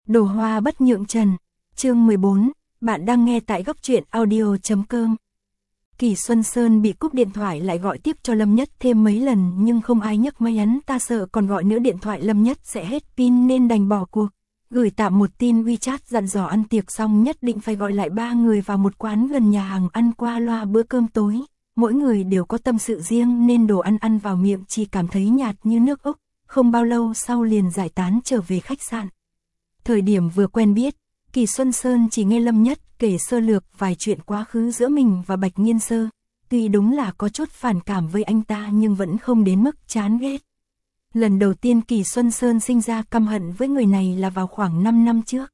Đồ hoa bất nhượng trần. Chương 14, bạn đang nghe tại góc truyện audio.com. Kỳ Xuân Sơn bị cúp điện thoại lại gọi tiếp cho Lâm Nhất thêm mấy lần nhưng không ai nhấc máy, hắn ta sợ còn gọi nữa điện thoại Lâm Nhất sẽ hết pin nên đành bỏ cuộc. Gửi tạm một tin WeChat dặn dò ăn tiệc xong nhất định phải gọi lại 3 người vào một quán gần nhà hàng ăn qua loa bữa cơm tối. Mỗi người đều có tâm sự riêng nên đồ ăn vào miệng chỉ cảm thấy nhạt như nước ốc. Không bao lâu sau liền giải tán trở về khách sạn. Thời điểm vừa quen biết, Kỳ Xuân Sơn chỉ nghe Lâm Nhất kể sơ lược vài chuyện quá khứ giữa mình và Bạch Nghiên Sơ. Tuy đúng là có chút phản cảm với anh ta nhưng vẫn không đến mức chán ghét. Lần đầu tiên Kỳ Xuân Sơn sinh ra căm hận với người này là vào khoảng 5 năm trước.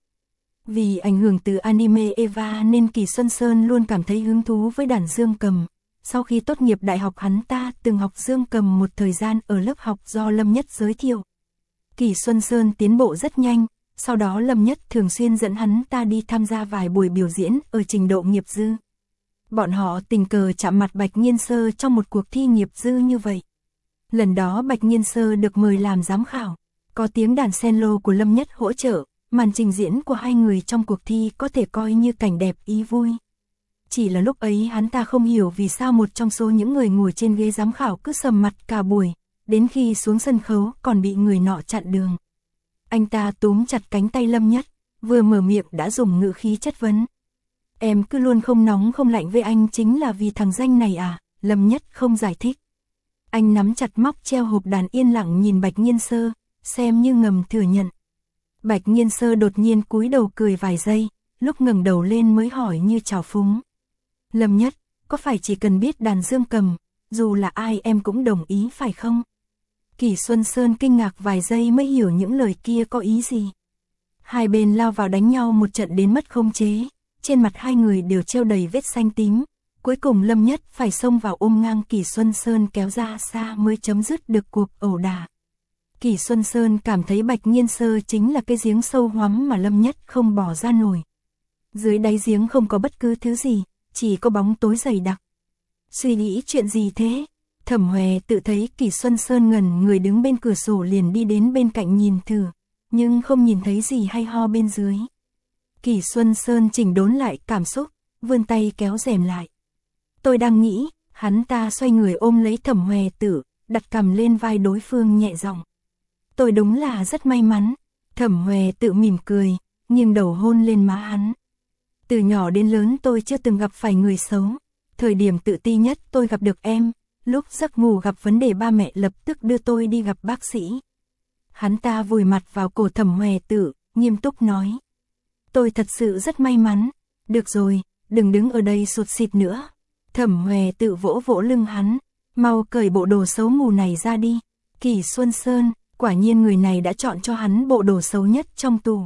Vì ảnh hưởng từ anime Eva nên Kỳ Xuân Sơn luôn cảm thấy hứng thú với đàn dương cầm. Sau khi tốt nghiệp đại học hắn ta từng học dương cầm một thời gian ở lớp học do Lâm Nhất giới thiệu. Kỳ Xuân Sơn tiến bộ rất nhanh, sau đó Lâm Nhất thường xuyên dẫn hắn ta đi tham gia vài buổi biểu diễn ở trình độ nghiệp dư. Bọn họ tình cờ chạm mặt Bạch Nghiên Sơ trong một cuộc thi nghiệp dư như vậy. Lần đó Bạch Nghiên Sơ được mời làm giám khảo, có tiếng đàn cello của Lâm Nhất hỗ trợ, màn trình diễn của hai người trong cuộc thi có thể coi như cảnh đẹp ý vui. Chỉ là lúc ấy hắn ta không hiểu vì sao một trong số những người ngồi trên ghế giám khảo cứ sầm mặt cả buổi, đến khi xuống sân khấu còn bị người nọ chặn đường. Anh ta túm chặt cánh tay Lâm Nhất, vừa mở miệng đã dùng ngữ khí chất vấn. Em cứ luôn không nóng không lạnh với anh chính là vì thằng danh này à? Lâm Nhất không giải thích. Anh nắm chặt móc treo hộp đàn yên lặng nhìn Bạch Nghiên Sơ, xem như ngầm thừa nhận. Bạch Nghiên Sơ đột nhiên cúi đầu cười vài giây, lúc ngẩng đầu lên mới hỏi như trào phúng. Lâm Nhất, có phải chỉ cần biết đàn dương cầm, dù là ai em cũng đồng ý phải không? Kỳ Xuân Sơn kinh ngạc vài giây mới hiểu những lời kia có ý gì. Hai bên lao vào đánh nhau một trận đến mất khống chế, trên mặt hai người đều treo đầy vết xanh tím. Cuối cùng Lâm Nhất phải xông vào ôm ngang Kỳ Xuân Sơn kéo ra xa mới chấm dứt được cuộc ẩu đả. Kỳ Xuân Sơn cảm thấy Bạch Nghiên Sơ chính là cái giếng sâu hoắm mà Lâm Nhất không bỏ ra nổi. Dưới đáy giếng không có bất cứ thứ gì, chỉ có bóng tối dày đặc. Suy nghĩ chuyện gì thế? Thẩm Hòe tự thấy Kỳ Xuân Sơn ngẩn người đứng bên cửa sổ liền đi đến bên cạnh nhìn thử, nhưng không nhìn thấy gì hay ho bên dưới. Kỳ Xuân Sơn chỉnh đốn lại cảm xúc, vươn tay kéo rèm lại. Tôi đang nghĩ, hắn ta xoay người ôm lấy Thẩm Hòe Tử, đặt cằm lên vai đối phương nhẹ giọng. Tôi đúng là rất may mắn. Thẩm Hòe Tử mỉm cười, nghiêng đầu hôn lên má hắn. Từ nhỏ đến lớn tôi chưa từng gặp phải người xấu. Thời điểm tự ti nhất tôi gặp được em. Lúc giấc ngủ gặp vấn đề ba mẹ lập tức đưa tôi đi gặp bác sĩ. Hắn ta vùi mặt vào cổ Thẩm Hòe Tử, nghiêm túc nói. Tôi thật sự rất may mắn. Được rồi, đừng đứng ở đây sụt sịt nữa. Thẩm Hòe Tử vỗ vỗ lưng hắn. Mau cởi bộ đồ xấu mù này ra đi. Kỳ Xuân Sơn, quả nhiên người này đã chọn cho hắn bộ đồ xấu nhất trong tủ.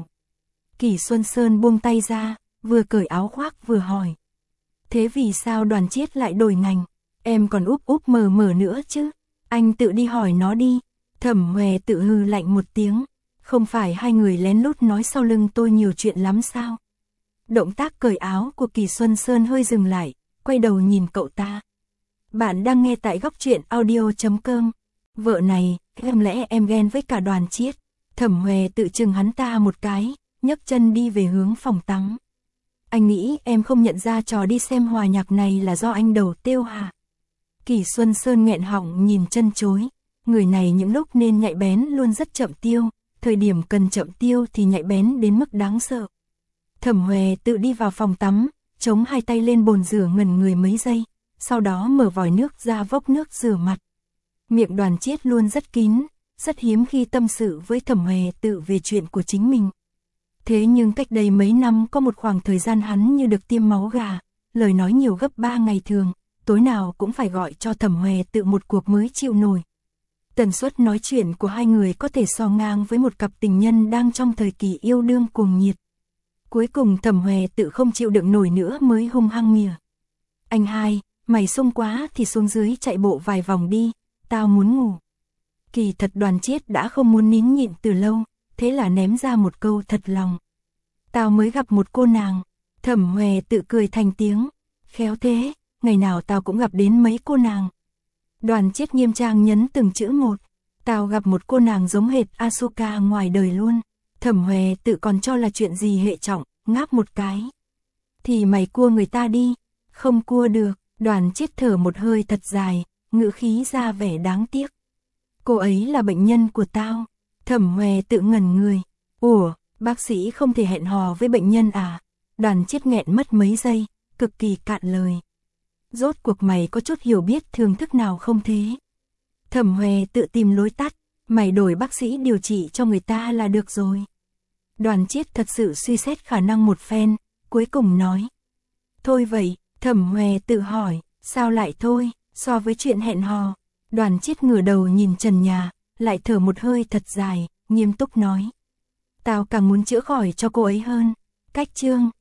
Kỳ Xuân Sơn buông tay ra, vừa cởi áo khoác vừa hỏi. Thế vì sao Đoàn Chiết lại đổi ngành? Em còn úp úp mờ mờ nữa chứ? Anh tự đi hỏi nó đi. Thẩm Hòe Tử hừ lạnh một tiếng. Không phải hai người lén lút nói sau lưng tôi nhiều chuyện lắm sao? Động tác cởi áo của Kỳ Xuân Sơn hơi dừng lại, quay đầu nhìn cậu ta. Bạn đang nghe tại góc truyện audio.com. Vợ này, em lẽ em ghen với cả Đoàn Chiết. Thẩm Hòe tự chừng hắn ta một cái, nhấc chân đi về hướng phòng tắm. Anh nghĩ em không nhận ra trò đi xem hòa nhạc này là do anh đầu tiêu hả? Kỳ Xuân Sơn nghẹn họng nhìn chân chối. Người này những lúc nên nhạy bén luôn rất chậm tiêu, thời điểm cần chậm tiêu thì nhạy bén đến mức đáng sợ. Thẩm Hòe tự đi vào phòng tắm, chống hai tay lên bồn rửa ngẩn người mấy giây, sau đó mở vòi nước ra vốc nước rửa mặt. Miệng Đoàn Chiết luôn rất kín, rất hiếm khi tâm sự với Thẩm Hòe tự về chuyện của chính mình. Thế nhưng cách đây mấy năm có một khoảng thời gian hắn như được tiêm máu gà, lời nói nhiều gấp 3 ngày thường, tối nào cũng phải gọi cho Thẩm Hòe tự một cuộc mới chịu nổi. Tần suất nói chuyện của hai người có thể so ngang với một cặp tình nhân đang trong thời kỳ yêu đương cuồng nhiệt. Cuối cùng Thẩm Hòe tự không chịu đựng nổi nữa mới hung hăng mỉa. Anh hai, mày sung quá thì xuống dưới chạy bộ vài vòng đi, tao muốn ngủ. Kỳ thật Đoàn Chiết đã không muốn nín nhịn từ lâu, thế là ném ra một câu thật lòng. Tao mới gặp một cô nàng. Thẩm Hòe tự cười thành tiếng. Khéo thế, ngày nào tao cũng gặp đến mấy cô nàng. Đoàn Chiết nghiêm trang nhấn từng chữ một. Tao gặp một cô nàng giống hệt Asuka ngoài đời luôn. Thẩm Hòe tự còn cho là chuyện gì hệ trọng, ngáp một cái. Thì mày cua người ta đi. Không cua được. Đoàn Chiết thở một hơi thật dài, ngữ khí ra vẻ đáng tiếc. Cô ấy là bệnh nhân của tao. Thẩm Hòe tự ngẩn người. Ủa, bác sĩ không thể hẹn hò với bệnh nhân à? Đoàn Chiết nghẹn mất mấy giây, cực kỳ cạn lời. Rốt cuộc mày có chút hiểu biết thường thức nào không thế? Thẩm Hòe tự tìm lối tắt, mày đổi bác sĩ điều trị cho người ta là được rồi. Đoàn Chiết thật sự suy xét khả năng một phen, cuối cùng nói. Thôi vậy, Thẩm Hòe tự hỏi, sao lại thôi, so với chuyện hẹn hò. Đoàn Chiết ngửa đầu nhìn trần nhà, lại thở một hơi thật dài, nghiêm túc nói. Tao càng muốn chữa khỏi cho cô ấy hơn. Cách chương